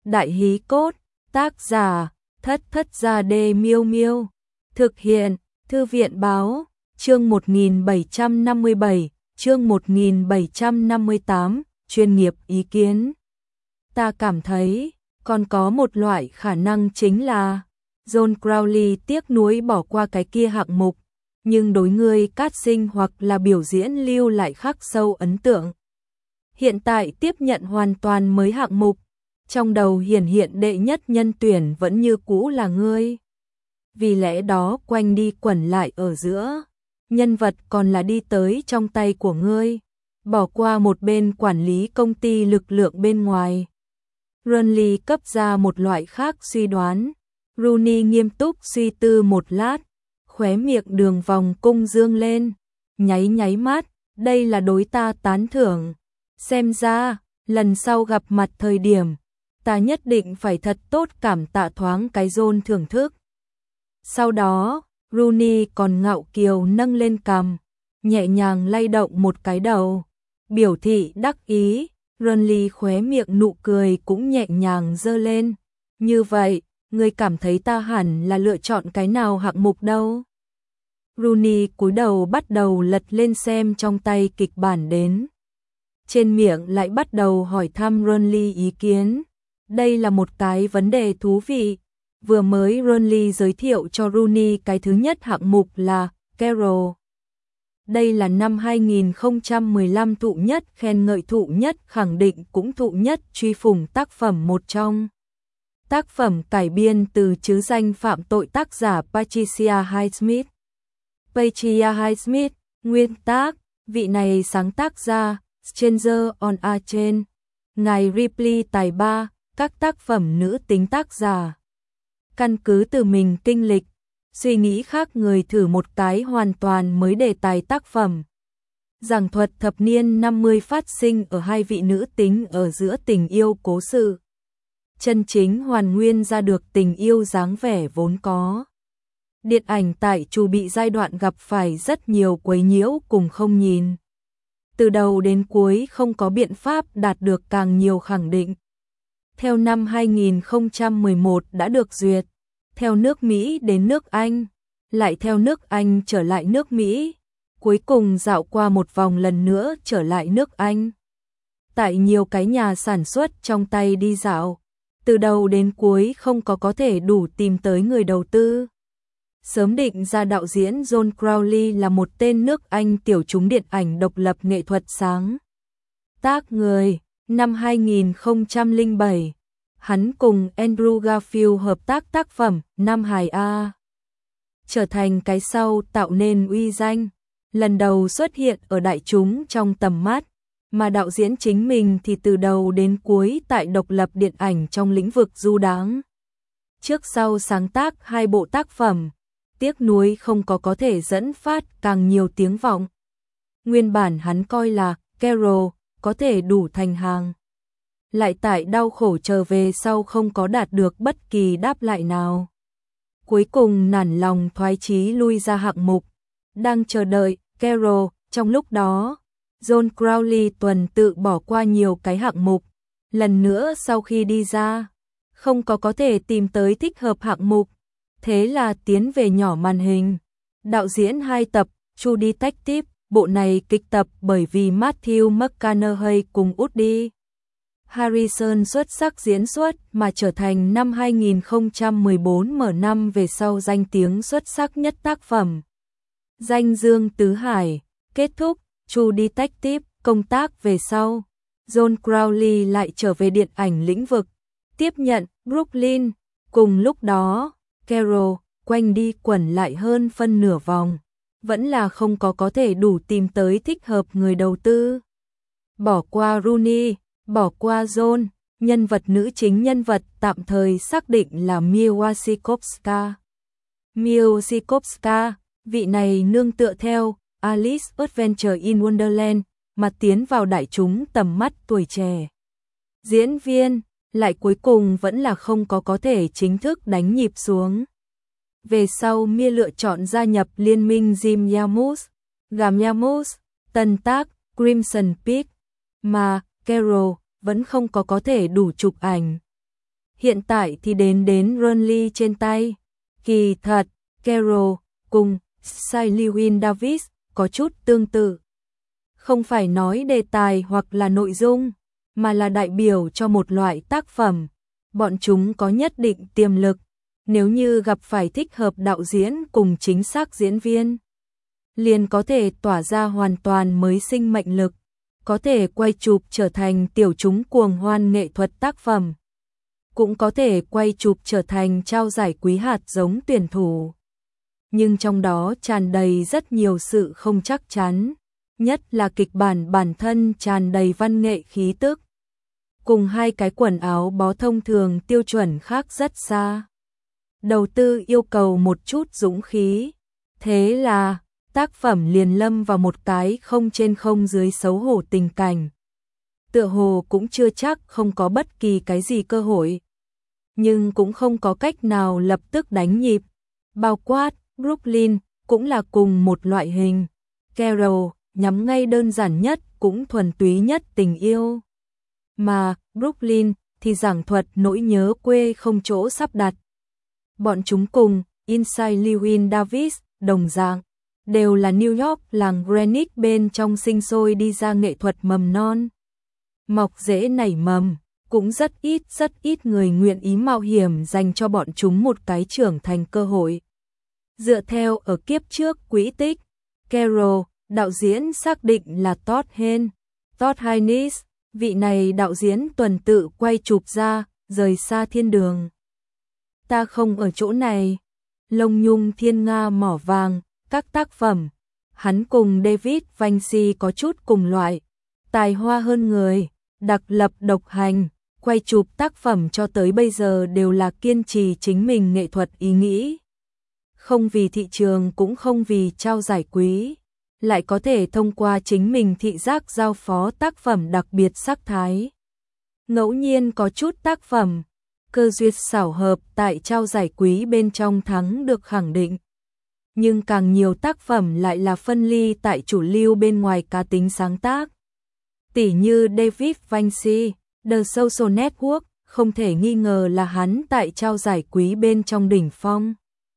Đại hí cốt, tác giả, Thất Thất Gia Đê Miêu Miêu. Thực hiện, Thư viện báo, chương 1757, chương 1758, chuyên nghiệp ý kiến. Ta cảm thấy, còn có một loại khả năng chính là John Crowley tiếc nuối bỏ qua cái kia hạng mục, nhưng đối ngươi casting hoặc là biểu diễn lưu lại khắc sâu ấn tượng. Hiện tại tiếp nhận hoàn toàn mới hạng mục, trong đầu hiển hiện đệ nhất nhân tuyển vẫn như cũ là ngươi. Vì lẽ đó quanh đi quẩn lại ở giữa, nhân vật còn là đi tới trong tay của ngươi, bỏ qua một bên quản lý công ty lực lượng bên ngoài. Runley cấp ra một loại khác suy đoán. Rooney nghiêm túc suy tư một lát, khóe miệng đường vòng cung dương lên, nháy mắt, đây là đối ta tán thưởng. Xem ra, lần sau gặp mặt thời điểm, ta nhất định phải thật tốt cảm tạ thoáng cái John thưởng thức. Sau đó, Rooney còn ngạo kiều nâng lên cằm, nhẹ nhàng lay động một cái đầu, biểu thị đắc ý. Runley khóe miệng nụ cười cũng nhẹ nhàng giơ lên. Như vậy, ngươi cảm thấy ta hẳn là lựa chọn cái nào hạng mục đâu? Rooney cúi đầu bắt đầu lật lên xem trong tay kịch bản đến. Trên miệng lại bắt đầu hỏi thăm Runley ý kiến. Đây là một cái vấn đề thú vị. Vừa mới Runley giới thiệu cho Rooney cái thứ nhất hạng mục là Carol. Đây là năm 2015 thụ nhất khen ngợi, thụ nhất khẳng định, cũng thụ nhất truy phủng tác phẩm một trong. Tác phẩm cải biên từ chứ danh phạm tội tác giả Patricia Highsmith. Patricia Highsmith, nguyên tác, vị này sáng tác ra Stranger on a Chain, ngài Ripley tài ba, các tác phẩm nữ tính tác giả. Căn cứ từ mình kinh lịch, suy nghĩ khác người thử một cái hoàn toàn mới đề tài tác phẩm. Giảng thuật thập niên 50 phát sinh ở hai vị nữ tính ở giữa tình yêu cố sự. Chân chính hoàn nguyên ra được tình yêu dáng vẻ vốn có. Điện ảnh tại chu bị giai đoạn gặp phải rất nhiều quấy nhiễu cùng không nhìn. Từ đầu đến cuối không có biện pháp đạt được càng nhiều khẳng định. Theo năm 2011 đã được duyệt, theo nước Mỹ đến nước Anh, lại theo nước Anh trở lại nước Mỹ, cuối cùng dạo qua một vòng lần nữa trở lại nước Anh. Tại nhiều cái nhà sản xuất trong tay đi dạo, từ đầu đến cuối không có thể đủ tìm tới người đầu tư. Sớm định ra đạo diễn John Crowley là một tên nước Anh tiểu chúng điện ảnh độc lập nghệ thuật sáng tác người. Năm 2007, hắn cùng Andrew Garfield hợp tác tác phẩm Nam Hải A. Trở thành cái sau tạo nên uy danh, lần đầu xuất hiện ở đại chúng trong tầm mắt, mà đạo diễn chính mình thì từ đầu đến cuối tại độc lập điện ảnh trong lĩnh vực du đãng. Trước sau sáng tác hai bộ tác phẩm, tiếc nuối không có thể dẫn phát càng nhiều tiếng vọng. Nguyên bản hắn coi là Carol có thể đủ thành hàng, lại tại đau khổ trở về sau không có đạt được bất kỳ đáp lại nào. Cuối cùng nản lòng thoái chí lui ra hạng mục, đang chờ đợi Carol. Trong lúc đó, John Crowley tuần tự bỏ qua nhiều cái hạng mục. Lần nữa sau khi đi ra, không có thể tìm tới thích hợp hạng mục. Thế là tiến về nhỏ màn hình. Đạo diễn 2 tập, True Detective, bộ này kịch tập bởi vì Matthew McConaughey cùng Woody Harrelson xuất sắc diễn xuất mà trở thành năm 2014 mở năm về sau danh tiếng xuất sắc nhất tác phẩm. Danh Dương Tứ Hải, kết thúc True Detective công tác về sau, John Crowley lại trở về điện ảnh lĩnh vực, tiếp nhận Brooklyn. Cùng lúc đó, Carol quanh đi quẩn lại hơn phân nửa vòng, vẫn là không có thể đủ tìm tới thích hợp người đầu tư. Bỏ qua Rooney, bỏ qua John, nhân vật nữ chính nhân vật tạm thời xác định là Mia Wasikowska. Mia Wasikowska, vị này nương tựa theo Alice Adventure in Wonderland mà tiến vào đại chúng tầm mắt tuổi trẻ. Diễn viên, lại cuối cùng vẫn là không có thể chính thức đánh nhịp xuống. Về sau Mia lựa chọn gia nhập liên minh Jim Jarmusch, Gam Jarmusch, tân tác Crimson Peak, mà Carol vẫn không có thể đủ chụp ảnh. hiện tại thì đến Burnley trên tay. Kỳ thật, Carroll cùng Sir Lewin Davis có chút tương tự. Không phải nói đề tài hoặc là nội dung, mà là đại biểu cho một loại tác phẩm. Bọn chúng có nhất định tiềm lực, nếu như gặp phải thích hợp đạo diễn cùng chính xác diễn viên, liền có thể tỏa ra hoàn toàn mới sinh mệnh lực, có thể quay chụp trở thành tiểu chúng cuồng hoan nghệ thuật tác phẩm, cũng có thể quay chụp trở thành trao giải quý hạt giống tuyển thủ. Nhưng trong đó tràn đầy rất nhiều sự không chắc chắn, nhất là kịch bản bản thân tràn đầy văn nghệ khí tức, cùng hai cái quần áo bó thông thường tiêu chuẩn khác rất xa. Đầu tư yêu cầu một chút dũng khí, thế là tác phẩm liền lâm vào một cái không trên không dưới xấu hổ tình cảnh. Tựa hồ cũng chưa chắc không có bất kỳ cái gì cơ hội, nhưng cũng không có cách nào lập tức đánh nhịp. Bao quát, Brooklyn cũng là cùng một loại hình. Carroll nhắm ngay đơn giản nhất cũng thuần túy nhất tình yêu, mà Brooklyn thì giảng thuật nỗi nhớ quê không chỗ sắp đặt. Bọn chúng cùng Inside Llewyn Davis đồng dạng, đều là New York làng Greenwich bên trong sinh sôi đi ra nghệ thuật mầm non. Mọc rễ nảy mầm, cũng rất ít người nguyện ý mạo hiểm dành cho bọn chúng một cái trưởng thành cơ hội. Dựa theo ở kiếp trước quỹ tích, Carroll, đạo diễn xác định là Todd Haynes, vị này đạo diễn tuần tự quay chụp ra, rời xa thiên đường. Ta không ở chỗ này, Lông Nhung Thiên Nga Mỏ Vàng, các tác phẩm, hắn cùng David Vinci có chút cùng loại, tài hoa hơn người, đặc lập độc hành, quay chụp tác phẩm cho tới bây giờ đều là kiên trì chính mình nghệ thuật ý nghĩ. Không vì thị trường cũng không vì trao giải quý, lại có thể thông qua chính mình thị giác giao phó tác phẩm đặc biệt sắc thái. Ngẫu nhiên có chút tác phẩm, cơ duyên xảo hợp tại trao giải quý bên trong thắng được khẳng định. Nhưng càng nhiều tác phẩm lại là phân ly tại chủ lưu bên ngoài cá tính sáng tác. Tỉ như David Vinci, The Social Network, không thể nghi ngờ là hắn tại trao giải quý bên trong đỉnh phong.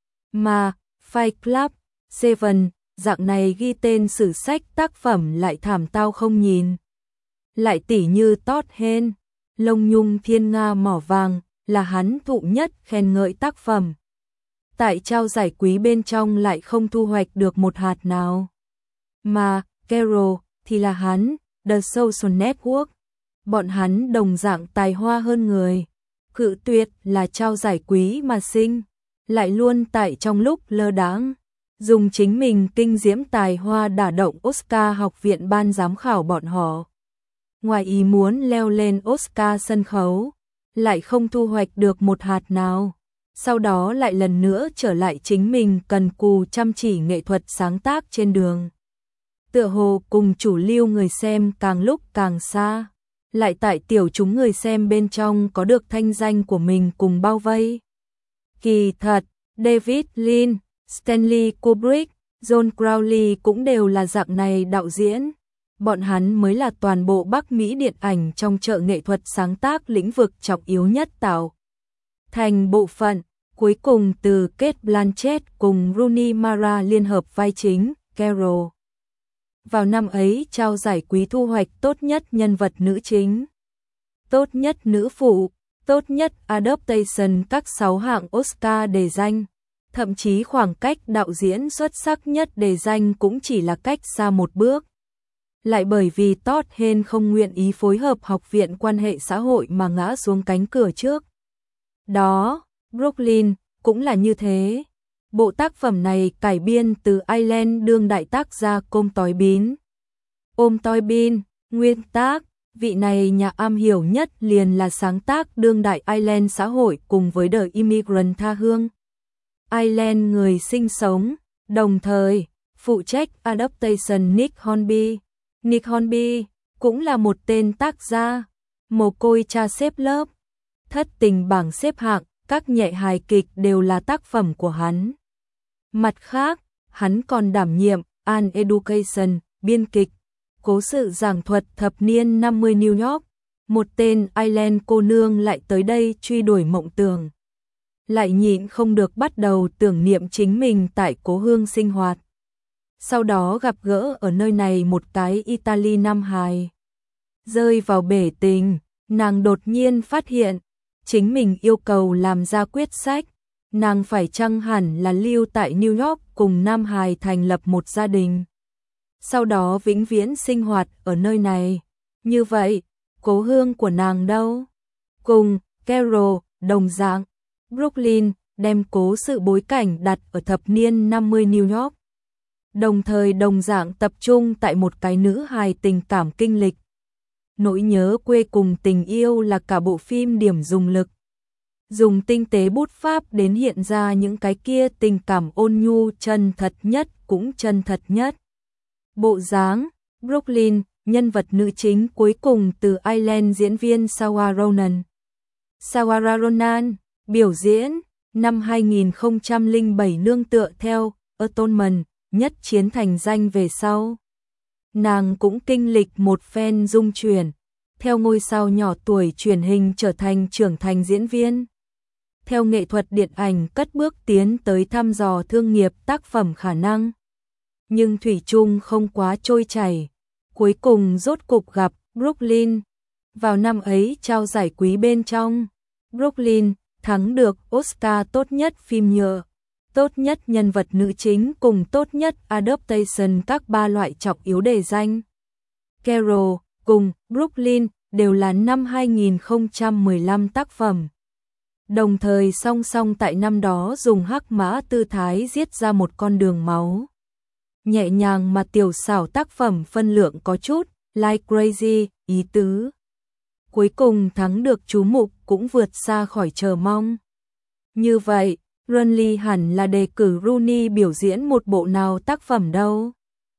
Mà Fight Club, Seven, dạng này ghi tên sử sách tác phẩm lại thảm tao không nhìn. Lại tỉ như Todd Haynes, Lông Nhung Thiên Nga Mỏ Vàng, là hắn thụ nhất khen ngợi tác phẩm. Tại trao giải quý bên trong lại không thu hoạch được một hạt nào. Mà Carroll thì là hắn, The Social Network. Bọn hắn đồng dạng tài hoa hơn người. Cự tuyệt là trao giải quý mà sinh, lại luôn tại trong lúc lơ đãng dùng chính mình kinh diễm tài hoa đả động Oscar học viện ban giám khảo bọn họ. Ngoài ý muốn leo lên Oscar sân khấu, lại không thu hoạch được một hạt nào. Sau đó lại lần nữa trở lại chính mình cần cù chăm chỉ nghệ thuật sáng tác trên đường. Tựa hồ cùng chủ lưu người xem càng lúc càng xa, lại tại tiểu chúng người xem bên trong có được thanh danh của mình cùng bao vây. Kỳ thật, David Lynch, Stanley Kubrick, John Crowley cũng đều là dạng này đạo diễn. Bọn hắn mới là toàn bộ Bắc Mỹ điện ảnh trong chợ nghệ thuật sáng tác lĩnh vực trọng yếu nhất tạo thành bộ phận. Cuối cùng từ Cate Blanchett cùng Rooney Mara liên hợp vai chính, Carroll. Vào năm ấy trao giải quý thu hoạch tốt nhất nhân vật nữ chính, tốt nhất nữ phụ, tốt nhất adaptation các 6 hạng Oscar đề danh. Thậm chí khoảng cách đạo diễn xuất sắc nhất đề danh cũng chỉ là cách xa một bước. Lại bởi vì Todd Haynes không nguyện ý phối hợp học viện quan hệ xã hội mà ngã xuống cánh cửa trước. Đó, Brooklyn cũng là như thế. Bộ tác phẩm này cải biên từ Ireland đương đại tác gia Toynbee, nguyên tác, vị này nhà am hiểu nhất liền là sáng tác đương đại Ireland xã hội cùng với The Immigrant tha hương. Ireland người sinh sống, đồng thời phụ trách adaptation Nick Hornby cũng là một tên tác gia, mồ côi cha xếp lớp, thất tình bảng xếp hạng, các nhẹ hài kịch đều là tác phẩm của hắn. Mặt khác, hắn còn đảm nhiệm An Education, biên kịch, cố sự giảng thuật thập niên 50 New York, một tên Ireland cô nương lại tới đây truy đuổi mộng tưởng. Lại nhịn không được bắt đầu tưởng niệm chính mình tại cố hương sinh hoạt. Sau đó gặp gỡ ở nơi này một cái Italy nam hài. Rơi vào bể tình, nàng đột nhiên phát hiện, chính mình yêu cầu làm ra quyết sách. Nàng phải chăng hẳn là lưu tại New York cùng nam hài thành lập một gia đình. Sau đó vĩnh viễn sinh hoạt ở nơi này. Như vậy, cố hương của nàng đâu? Cùng Carol, đồng dạng, Brooklyn đem cố sự bối cảnh đặt ở thập niên 50 New York. Đồng thời đồng dạng tập trung tại một cái nữ hài tình cảm kinh lịch. Nỗi nhớ quê cùng tình yêu là cả bộ phim điểm dùng lực. Dùng tinh tế bút pháp đến hiện ra những cái kia tình cảm ôn nhu chân thật nhất cũng chân thật nhất. Bộ dáng, Brooklyn, nhân vật nữ chính cuối cùng từ Ireland diễn viên Saoirse Ronan. Saoirse Ronan, biểu diễn, năm 2007 nương tựa theo Atonement, nhất chiến thành danh về sau. Nàng cũng kinh lịch một phen dung chuyển, theo ngôi sao nhỏ tuổi truyền hình trở thành trưởng thành diễn viên. Theo nghệ thuật điện ảnh cất bước tiến tới thăm dò thương nghiệp tác phẩm khả năng. Nhưng thủy chung không quá trôi chảy, cuối cùng rốt cục gặp Brooklyn. Vào năm ấy trao giải quý bên trong, Brooklyn thắng được Oscar tốt nhất phim nhựa, tốt nhất nhân vật nữ chính cùng tốt nhất adaptation các ba loại trọng yếu đề danh. Carol cùng Brooklyn đều là năm 2015 tác phẩm. Đồng thời song song tại năm đó dùng hắc mã tư thái giết ra một con đường máu. Nhẹ nhàng mà tiểu xảo tác phẩm phân lượng có chút, like crazy, ý tứ. Cuối cùng thắng được chú mục cũng vượt xa khỏi chờ mong. Như vậy, Rooney hẳn là đề cử Rooney biểu diễn một bộ nào tác phẩm đâu.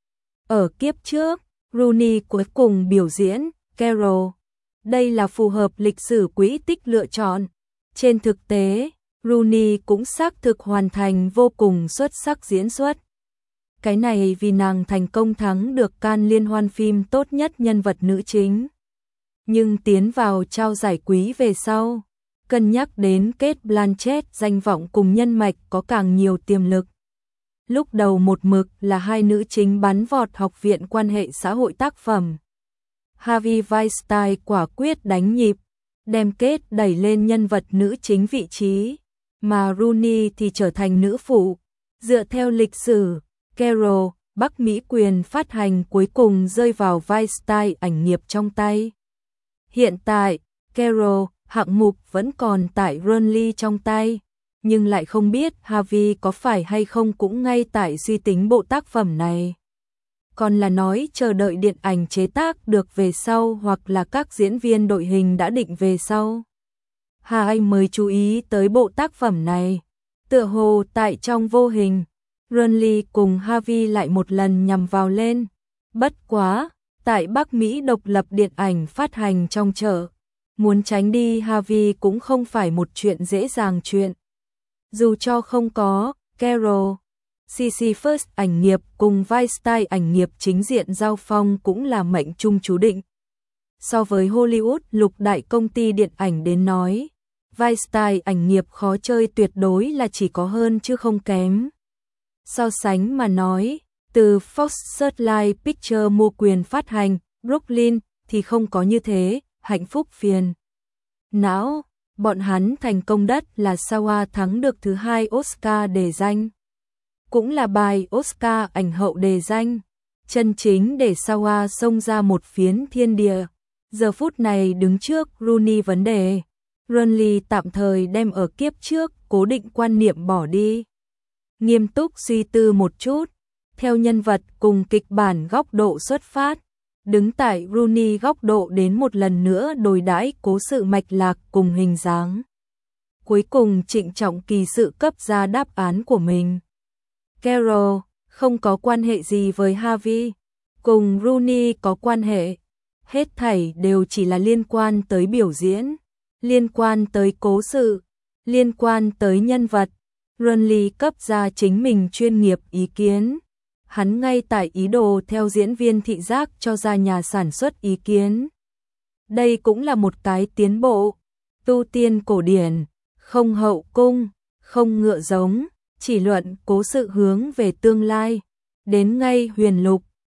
Ở kiếp trước, Rooney cuối cùng biểu diễn Carol. Đây là phù hợp lịch sử quỹ tích lựa chọn. Trên thực tế, Rooney cũng xác thực hoàn thành vô cùng xuất sắc diễn xuất. Cái này vì nàng thành công thắng được Cannes liên hoan phim tốt nhất nhân vật nữ chính. Nhưng tiến vào trao giải quý về sau, cân nhắc đến Cate Blanchett danh vọng cùng nhân mạch có càng nhiều tiềm lực. Lúc đầu một mực là hai nữ chính bắn vọt học viện quan hệ xã hội tác phẩm. Harvey Weinstein quả quyết đánh nhịp, đem Cate đẩy lên nhân vật nữ chính vị trí, mà Rooney thì trở thành nữ phụ. Dựa theo lịch sử, Carol, Bắc Mỹ quyền phát hành cuối cùng rơi vào Weinstein ảnh nghiệp trong tay. Hiện tại, Carol, hạng mục vẫn còn tại Rooney trong tay, nhưng lại không biết Harvey có phải hay không cũng ngay tại suy tính bộ tác phẩm này. Còn là nói chờ đợi điện ảnh chế tác được về sau hoặc là các diễn viên đội hình đã định về sau. Hai mới chú ý tới bộ tác phẩm này. Tựa hồ tại trong vô hình, Rooney cùng Harvey lại một lần nhằm vào lên. Bất quá, tại Bắc Mỹ độc lập điện ảnh phát hành trong chợ, muốn tránh đi Harvey cũng không phải một chuyện dễ dàng chuyện. Dù cho không có Carol, CC First ảnh nghiệp cùng Weinstein ảnh nghiệp chính diện giao phong cũng là mệnh trung chú định. So với Hollywood lục đại công ty điện ảnh đến nói, Weinstein ảnh nghiệp khó chơi tuyệt đối là chỉ có hơn chứ không kém. So sánh mà nói, từ Fox Searchlight Pictures mua quyền phát hành, Brooklyn thì không có như thế, hạnh phúc phiền não, bọn hắn thành công đất là Saoirse thắng được thứ 2 Oscar đề danh. Cũng là bài Oscar ảnh hậu đề danh, chân chính để Saoirse xông ra một phiến thiên địa. Giờ phút này đứng trước Rooney vấn đề, Rooney tạm thời đem ở kiếp trước cố định quan niệm bỏ đi. Nghiêm túc suy tư một chút, theo nhân vật cùng kịch bản góc độ xuất phát, đứng tại Rooney góc độ đến một lần nữa đối đãi cố sự mạch lạc cùng hình dáng. Cuối cùng trịnh trọng kỳ sự cấp ra đáp án của mình. Carol không có quan hệ gì với Harvey, cùng Rooney có quan hệ. Hết thảy đều chỉ là liên quan tới biểu diễn, liên quan tới cố sự, liên quan tới nhân vật. Rooney cấp ra chính mình chuyên nghiệp ý kiến. Hắn ngay tại ý đồ theo diễn viên thị giác cho ra nhà sản xuất ý kiến. Đây cũng là một cái tiến bộ. Tu tiên cổ điển, không hậu cung, không ngựa giống, chỉ luận cố sự hướng về tương lai. Đến ngay huyền lục,